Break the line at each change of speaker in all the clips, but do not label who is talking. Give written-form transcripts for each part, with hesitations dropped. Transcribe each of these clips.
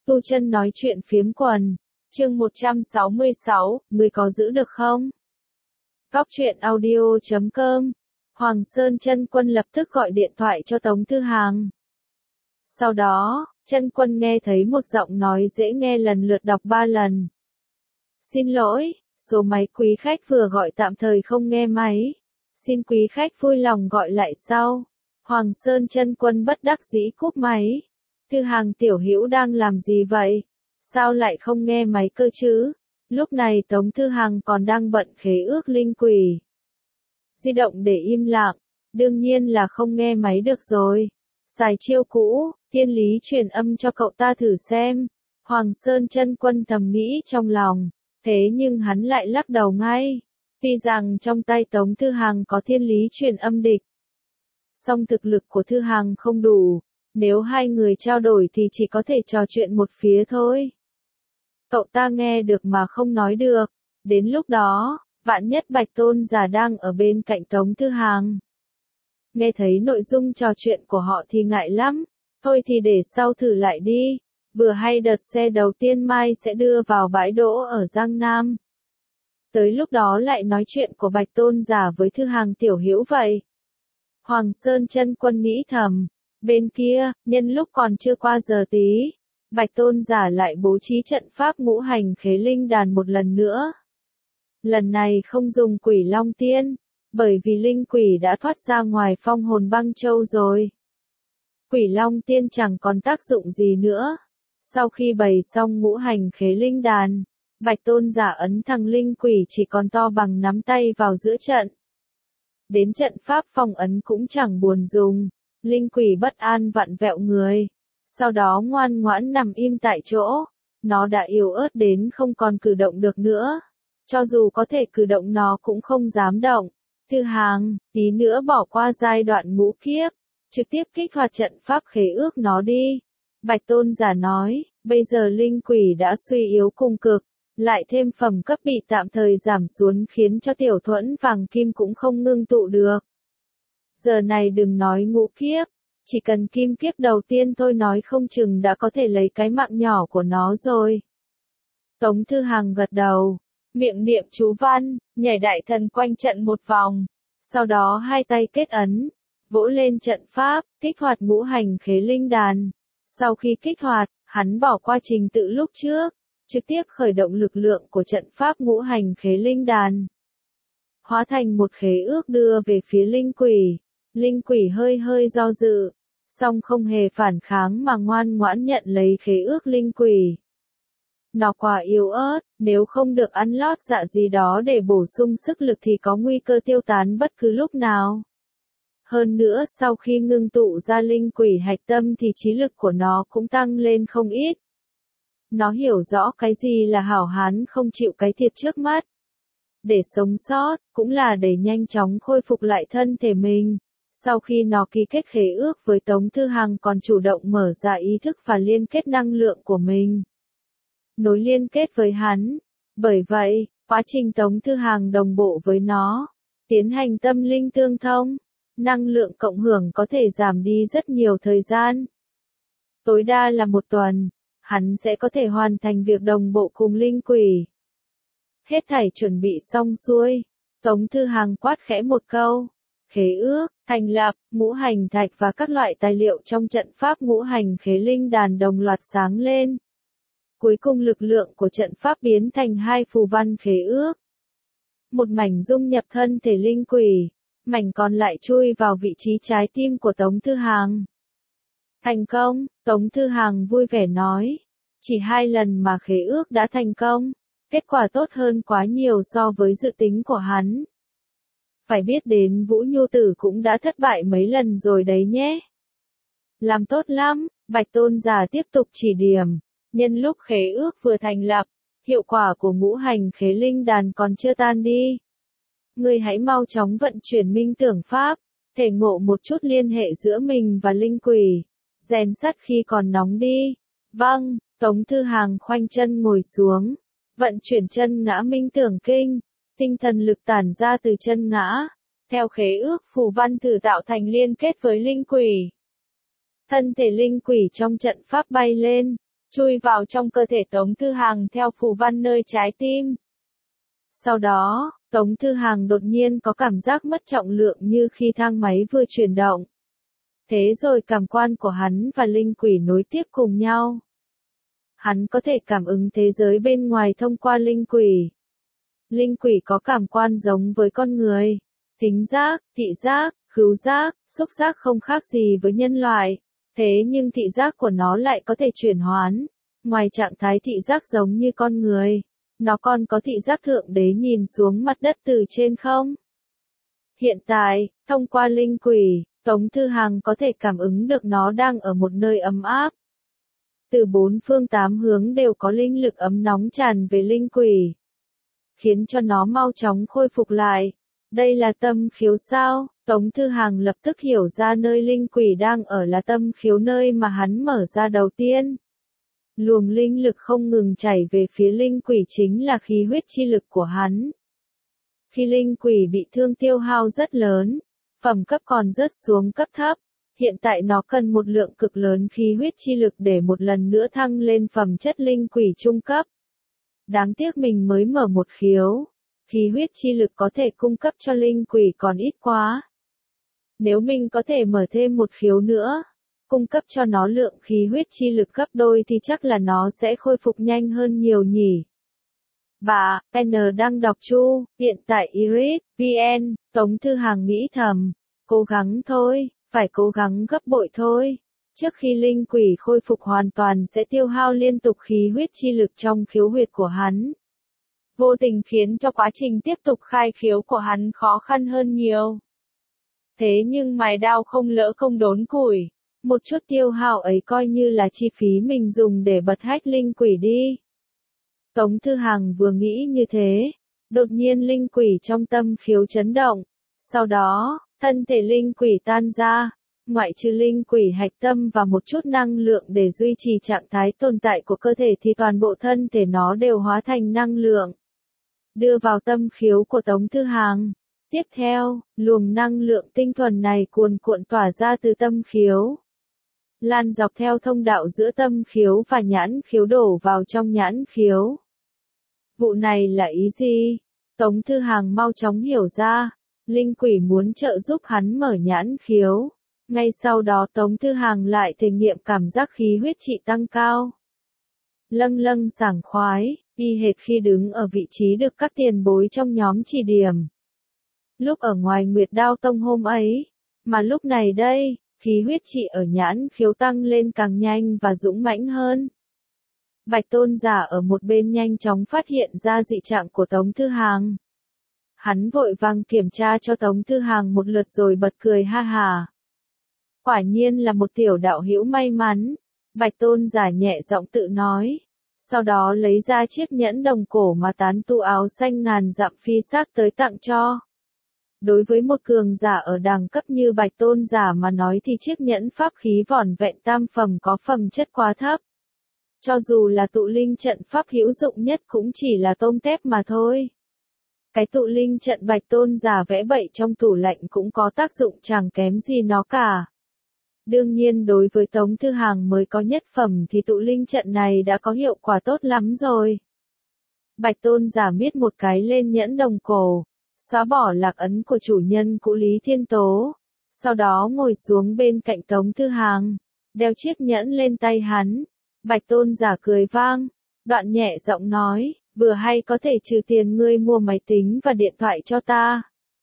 Tu Chân nói chuyện phiếm quần, chương 166, người có giữ được không? Góc truyện audio.com. Hoàng Sơn Chân Quân lập tức gọi điện thoại cho Tống Thư Hàng. Sau đó, Chân Quân nghe thấy một giọng nói dễ nghe lần lượt đọc 3 lần. Xin lỗi, số máy quý khách vừa gọi tạm thời không nghe máy. Xin quý khách vui lòng gọi lại sau. Hoàng Sơn Chân Quân bất đắc dĩ cúp máy. Thư Hàng tiểu hữu đang làm gì vậy? Sao lại không nghe máy cơ chứ? Lúc này Tống Thư Hàng còn đang bận khế ước linh quỷ. Di động để im lặng, đương nhiên là không nghe máy được rồi. Xài chiêu cũ, Thiên Lý truyền âm cho cậu ta thử xem. Hoàng Sơn Chân Quân thầm nghĩ trong lòng, thế nhưng hắn lại lắc đầu ngay. Tuy rằng trong tay Tống Thư Hàng có Thiên Lý truyền âm địch, song thực lực của Thư Hàng không đủ. Nếu hai người trao đổi thì chỉ có thể trò chuyện một phía thôi. Cậu ta nghe được mà không nói được. Đến lúc đó, vạn nhất Bạch Tôn Giả đang ở bên cạnh Tống Thư Hàng. Nghe thấy nội dung trò chuyện của họ thì ngại lắm. Thôi thì để sau thử lại đi. Vừa hay đợt xe đầu tiên mai sẽ đưa vào bãi đỗ ở Giang Nam. Tới lúc đó lại nói chuyện của Bạch Tôn Giả với Thư Hàng tiểu hữu vậy. Hoàng Sơn Chân Quân nghĩ thầm. Bên kia, nhân lúc còn chưa qua giờ tí, Bạch Tôn Giả lại bố trí trận pháp ngũ hành khế linh đàn một lần nữa. Lần này không dùng Quỷ Long Tiên, bởi vì linh quỷ đã thoát ra ngoài phong hồn băng châu rồi. Quỷ Long Tiên chẳng còn tác dụng gì nữa. Sau khi bày xong ngũ hành khế linh đàn, Bạch Tôn Giả ấn thằng linh quỷ chỉ còn to bằng nắm tay vào giữa trận. Đến trận pháp phong ấn cũng chẳng buồn dùng. Linh quỷ bất an vặn vẹo người, sau đó ngoan ngoãn nằm im tại chỗ. Nó đã yếu ớt đến không còn cử động được nữa. Cho dù có thể cử động nó cũng không dám động. Thư Hàng, tí nữa bỏ qua giai đoạn ngũ kiếp, trực tiếp kích hoạt trận pháp khế ước nó đi. Bạch Tôn Giả nói, bây giờ linh quỷ đã suy yếu cùng cực, lại thêm phẩm cấp bị tạm thời giảm xuống khiến cho tiểu thuẫn vàng kim cũng không ngưng tụ được. Giờ này đừng nói ngũ kiếp, chỉ cần kim kiếp đầu tiên tôi nói không chừng đã có thể lấy cái mạng nhỏ của nó rồi. Tống Thư Hàng gật đầu, miệng niệm chú văn, nhảy đại thần quanh trận một vòng, sau đó hai tay kết ấn, vỗ lên trận pháp, kích hoạt ngũ hành khế linh đàn. Sau khi kích hoạt, hắn bỏ qua trình tự lúc trước, trực tiếp khởi động lực lượng của trận pháp ngũ hành khế linh đàn. Hóa thành một khế ước đưa về phía linh quỷ. Linh quỷ hơi do dự, song không hề phản kháng mà ngoan ngoãn nhận lấy khế ước linh quỷ. Nó quá yếu ớt, nếu không được ăn lót dạ gì đó để bổ sung sức lực thì có nguy cơ tiêu tán bất cứ lúc nào. Hơn nữa sau khi ngưng tụ ra linh quỷ hạch tâm thì trí lực của nó cũng tăng lên không ít. Nó hiểu rõ cái gì là hảo hán không chịu cái thiệt trước mắt. Để sống sót, cũng là để nhanh chóng khôi phục lại thân thể mình. Sau khi nó ký kết khế ước với Tống Thư Hàng còn chủ động mở ra ý thức và liên kết năng lượng của mình. Nối liên kết với hắn. Bởi vậy, quá trình Tống Thư Hàng đồng bộ với nó, tiến hành tâm linh tương thông, năng lượng cộng hưởng có thể giảm đi rất nhiều thời gian. Tối đa là 1 tuần, hắn sẽ có thể hoàn thành việc đồng bộ cùng linh quỷ. Hết thảy chuẩn bị xong xuôi, Tống Thư Hàng quát khẽ một câu. Khế ước, thành lập, ngũ hành thạch và các loại tài liệu trong trận pháp ngũ hành khế linh đàn đồng loạt sáng lên. Cuối cùng lực lượng của trận pháp biến thành 2 phù văn khế ước. Một mảnh dung nhập thân thể linh quỷ, mảnh còn lại chui vào vị trí trái tim của Tống Thư Hàng. Thành công, Tống Thư Hàng vui vẻ nói. Chỉ 2 lần mà khế ước đã thành công, kết quả tốt hơn quá nhiều so với dự tính của hắn. Phải biết đến Vũ Nhu Tử cũng đã thất bại mấy lần rồi đấy nhé. Làm tốt lắm, Bạch Tôn Giả tiếp tục chỉ điểm. Nhân lúc khế ước vừa thành lập, hiệu quả của ngũ hành khế linh đàn còn chưa tan đi. Ngươi hãy mau chóng vận chuyển minh tưởng pháp, thể ngộ một chút liên hệ giữa mình và linh quỷ. Rèn sắt khi còn nóng đi. Vâng, Tống Thư Hàng khoanh chân ngồi xuống. Vận chuyển chân ngã minh tưởng kinh. Tinh thần lực tản ra từ chân ngã, theo khế ước phù văn thử tạo thành liên kết với linh quỷ. Thân thể linh quỷ trong trận pháp bay lên, chui vào trong cơ thể Tống Thư Hàng theo phù văn nơi trái tim. Sau đó, Tống Thư Hàng đột nhiên có cảm giác mất trọng lượng như khi thang máy vừa chuyển động. Thế rồi cảm quan của hắn và linh quỷ nối tiếp cùng nhau. Hắn có thể cảm ứng thế giới bên ngoài thông qua linh quỷ. Linh quỷ có cảm quan giống với con người. Thính giác, thị giác, khứu giác, xúc giác không khác gì với nhân loại. Thế nhưng thị giác của nó lại có thể chuyển hoán. Ngoài trạng thái thị giác giống như con người, nó còn có thị giác thượng đế nhìn xuống mặt đất từ trên không. Hiện tại, thông qua linh quỷ, Tống Thư Hàng có thể cảm ứng được nó đang ở một nơi ấm áp. Từ bốn phương tám hướng đều có linh lực ấm nóng tràn về linh quỷ, khiến cho nó mau chóng khôi phục lại. Đây là tâm khiếu sao? Tống Thư Hàng lập tức hiểu ra nơi linh quỷ đang ở là tâm khiếu, nơi mà hắn mở ra đầu tiên. Luồng linh lực không ngừng chảy về phía linh quỷ chính là khí huyết chi lực của hắn. Khi linh quỷ bị thương tiêu hao rất lớn, phẩm cấp còn rớt xuống cấp thấp, hiện tại nó cần một lượng cực lớn khí huyết chi lực để một lần nữa thăng lên phẩm chất linh quỷ trung cấp. Đáng tiếc mình mới mở một khiếu, khí huyết chi lực có thể cung cấp cho linh quỷ còn ít quá. Nếu mình có thể mở thêm một khiếu nữa, cung cấp cho nó lượng khí huyết chi lực gấp đôi thì chắc là nó sẽ khôi phục nhanh hơn nhiều nhỉ. Bà, N đang đọc chu, hiện tại Iris, VN, Tống Thư Hàng nghĩ thầm, cố gắng thôi, phải cố gắng gấp bội thôi. Trước khi linh quỷ khôi phục hoàn toàn sẽ tiêu hao liên tục khí huyết chi lực trong khiếu huyệt của hắn. Vô tình khiến cho quá trình tiếp tục khai khiếu của hắn khó khăn hơn nhiều. Thế nhưng mài đao không lỡ không đốn củi. Một chút tiêu hao ấy coi như là chi phí mình dùng để bật hách linh quỷ đi. Tống Thư Hàng vừa nghĩ như thế, đột nhiên linh quỷ trong tâm khiếu chấn động. Sau đó, thân thể linh quỷ tan ra, ngoại trừ linh quỷ hạch tâm và một chút năng lượng để duy trì trạng thái tồn tại của cơ thể thì toàn bộ thân thể nó đều hóa thành năng lượng, đưa vào tâm khiếu của Tống Thư Hàng. Tiếp theo, luồng năng lượng tinh thuần này cuồn cuộn tỏa ra từ tâm khiếu, lan dọc theo thông đạo giữa tâm khiếu và nhãn khiếu đổ vào trong nhãn khiếu. Vụ này là ý gì? Tống Thư Hàng mau chóng hiểu ra, linh quỷ muốn trợ giúp hắn mở nhãn khiếu. Ngay sau đó Tống Thư Hàng lại thể nghiệm cảm giác khí huyết trị tăng cao. Lâng lâng sảng khoái, y hệt khi đứng ở vị trí được các tiền bối trong nhóm chỉ điểm. Lúc ở ngoài Nguyệt Đao Tông hôm ấy, mà lúc này đây, khí huyết trị ở nhãn khiếu tăng lên càng nhanh và dũng mãnh hơn. Bạch Tôn giả ở một bên nhanh chóng phát hiện ra dị trạng của Tống Thư Hàng. Hắn vội vàng kiểm tra cho Tống Thư Hàng một lượt rồi bật cười ha hà. Quả nhiên là một tiểu đạo hữu may mắn, Bạch Tôn giả nhẹ giọng tự nói. Sau đó lấy ra chiếc nhẫn đồng cổ mà tán tu áo xanh ngàn dặm phi xác tới tặng cho. Đối với một cường giả ở đẳng cấp như Bạch Tôn giả mà nói thì chiếc nhẫn pháp khí vỏn vẹn tam phẩm có phẩm chất quá thấp. Cho dù là tụ linh trận pháp hữu dụng nhất cũng chỉ là tôm tép mà thôi. Cái tụ linh trận Bạch Tôn giả vẽ bậy trong tủ lạnh cũng có tác dụng chẳng kém gì nó cả. Đương nhiên đối với Tống Thư Hàng mới có nhất phẩm thì tụ linh trận này đã có hiệu quả tốt lắm rồi. Bạch Tôn giả miết một cái lên nhẫn đồng cổ, xóa bỏ lạc ấn của chủ nhân cũ Lý Thiên Tố. Sau đó ngồi xuống bên cạnh Tống Thư Hàng, đeo chiếc nhẫn lên tay hắn. Bạch Tôn giả cười vang, đoạn nhẹ giọng nói, vừa hay có thể trừ tiền ngươi mua máy tính và điện thoại cho ta.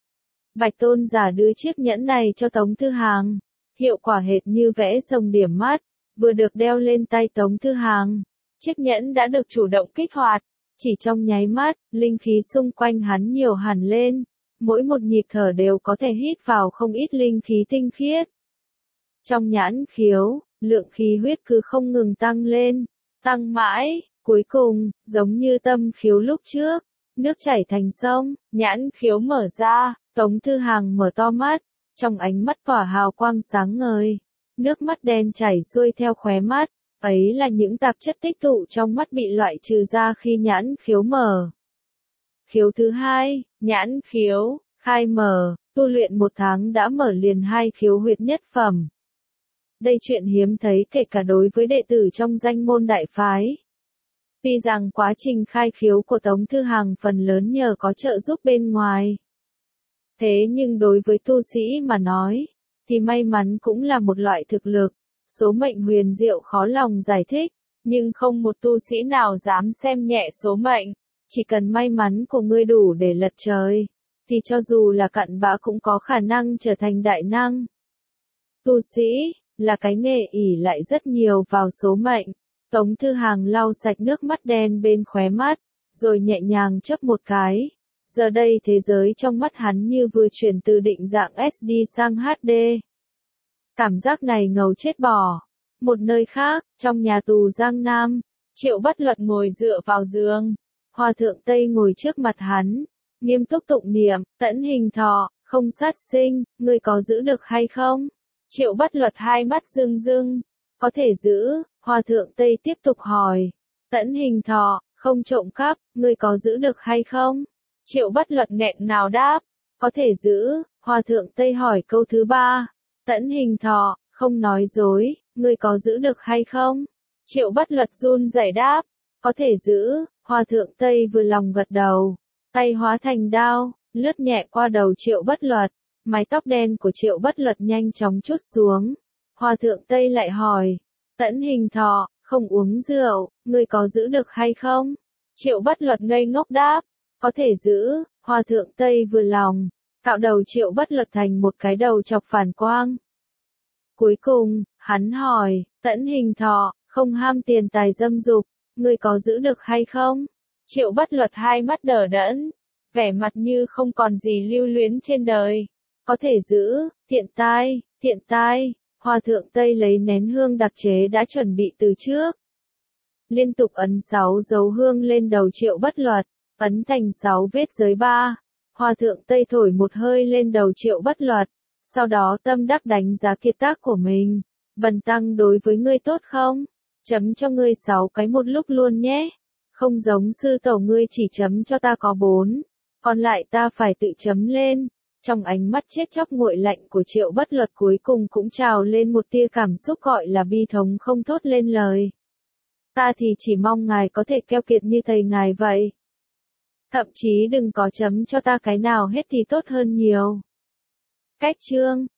Bạch Tôn giả đưa chiếc nhẫn này cho Tống Thư Hàng. Hiệu quả hệt như vẽ rồng điểm mắt, vừa được đeo lên tay Tống Thư Hàng. Chiếc nhẫn đã được chủ động kích hoạt, chỉ trong nháy mắt, linh khí xung quanh hắn nhiều hẳn lên. Mỗi một nhịp thở đều có thể hít vào không ít linh khí tinh khiết. Trong nhãn khiếu, lượng khí huyết cứ không ngừng tăng lên, tăng mãi, cuối cùng, giống như tâm khiếu lúc trước, nước chảy thành sông, nhãn khiếu mở ra, Tống Thư Hàng mở to mắt, trong ánh mắt tỏa hào quang sáng ngời, nước mắt đen chảy xuôi theo khóe mắt, ấy là những tạp chất tích tụ trong mắt bị loại trừ ra khi nhãn khiếu mở. Khiếu thứ hai, nhãn khiếu, khai mở, tu luyện 1 tháng đã mở liền 2 khiếu huyệt nhất phẩm. Đây chuyện hiếm thấy kể cả đối với đệ tử trong danh môn đại phái. Tuy rằng quá trình khai khiếu của Tống Thư Hằng phần lớn nhờ có trợ giúp bên ngoài. Thế nhưng đối với tu sĩ mà nói, thì may mắn cũng là một loại thực lực, số mệnh huyền diệu khó lòng giải thích, nhưng không một tu sĩ nào dám xem nhẹ số mệnh, chỉ cần may mắn của ngươi đủ để lật trời, thì cho dù là cặn bã cũng có khả năng trở thành đại năng. Tu sĩ, là cái nghề ỷ lại rất nhiều vào số mệnh. Tống Thư Hằng lau sạch nước mắt đen bên khóe mắt, rồi nhẹ nhàng chớp một cái. Giờ đây thế giới trong mắt hắn như vừa chuyển từ định dạng SD sang HD. Cảm giác này ngầu chết bỏ. Một nơi khác, trong nhà tù Giang Nam, Triệu Bất Luật ngồi dựa vào giường. Hòa thượng Tây ngồi trước mặt hắn, nghiêm túc tụng niệm, tẫn hình thọ, không sát sinh, ngươi có giữ được hay không? Triệu Bất Luật hai mắt rưng rưng, có thể giữ. Hòa thượng Tây tiếp tục hỏi, tẫn hình thọ, không trộm cắp, ngươi có giữ được hay không? Triệu Bất Luật nghẹn ngào đáp, có thể giữ. Hòa thượng Tây hỏi câu thứ ba, tẫn hình thọ, không nói dối, ngươi có giữ được hay không? Triệu Bất Luật run rẩy đáp, có thể giữ. Hòa thượng Tây vừa lòng gật đầu, tay hóa thành đao, lướt nhẹ qua đầu Triệu Bất Luật, mái tóc đen của Triệu Bất Luật nhanh chóng trút xuống. Hòa thượng Tây lại hỏi, tẫn hình thọ, không uống rượu, ngươi có giữ được hay không? Triệu Bất Luật ngây ngốc đáp, có thể giữ. Hòa thượng Tây vừa lòng, cạo đầu Triệu Bất Luật thành một cái đầu chọc phản quang. Cuối cùng, hắn hỏi, tẫn hình thọ, không ham tiền tài dâm dục, ngươi có giữ được hay không? Triệu Bất Luật hai mắt đờ đẫn, vẻ mặt như không còn gì lưu luyến trên đời. Có thể giữ. Thiện tai, thiện tai. Hòa thượng Tây lấy nén hương đặc chế đã chuẩn bị từ trước. Liên tục ấn 6 dấu hương lên đầu Triệu Bất Luật, ấn thành 6 vết giới 3. Hòa thượng Tây thổi một hơi lên đầu Triệu Bất Luật, sau đó tâm đắc đánh giá kiệt tác của mình. Bần tăng đối với ngươi tốt không? Chấm cho ngươi 6 cái một lúc luôn nhé. Không giống sư tổ ngươi chỉ chấm cho ta có 4, còn lại ta phải tự chấm lên. Trong ánh mắt chết chóc nguội lạnh của Triệu Bất Luật cuối cùng cũng trào lên một tia cảm xúc gọi là bi thống không thốt lên lời. Ta thì chỉ mong ngài có thể keo kiệt như thầy ngài vậy. Thậm chí đừng có chấm cho ta cái nào hết thì tốt hơn nhiều. Cách chương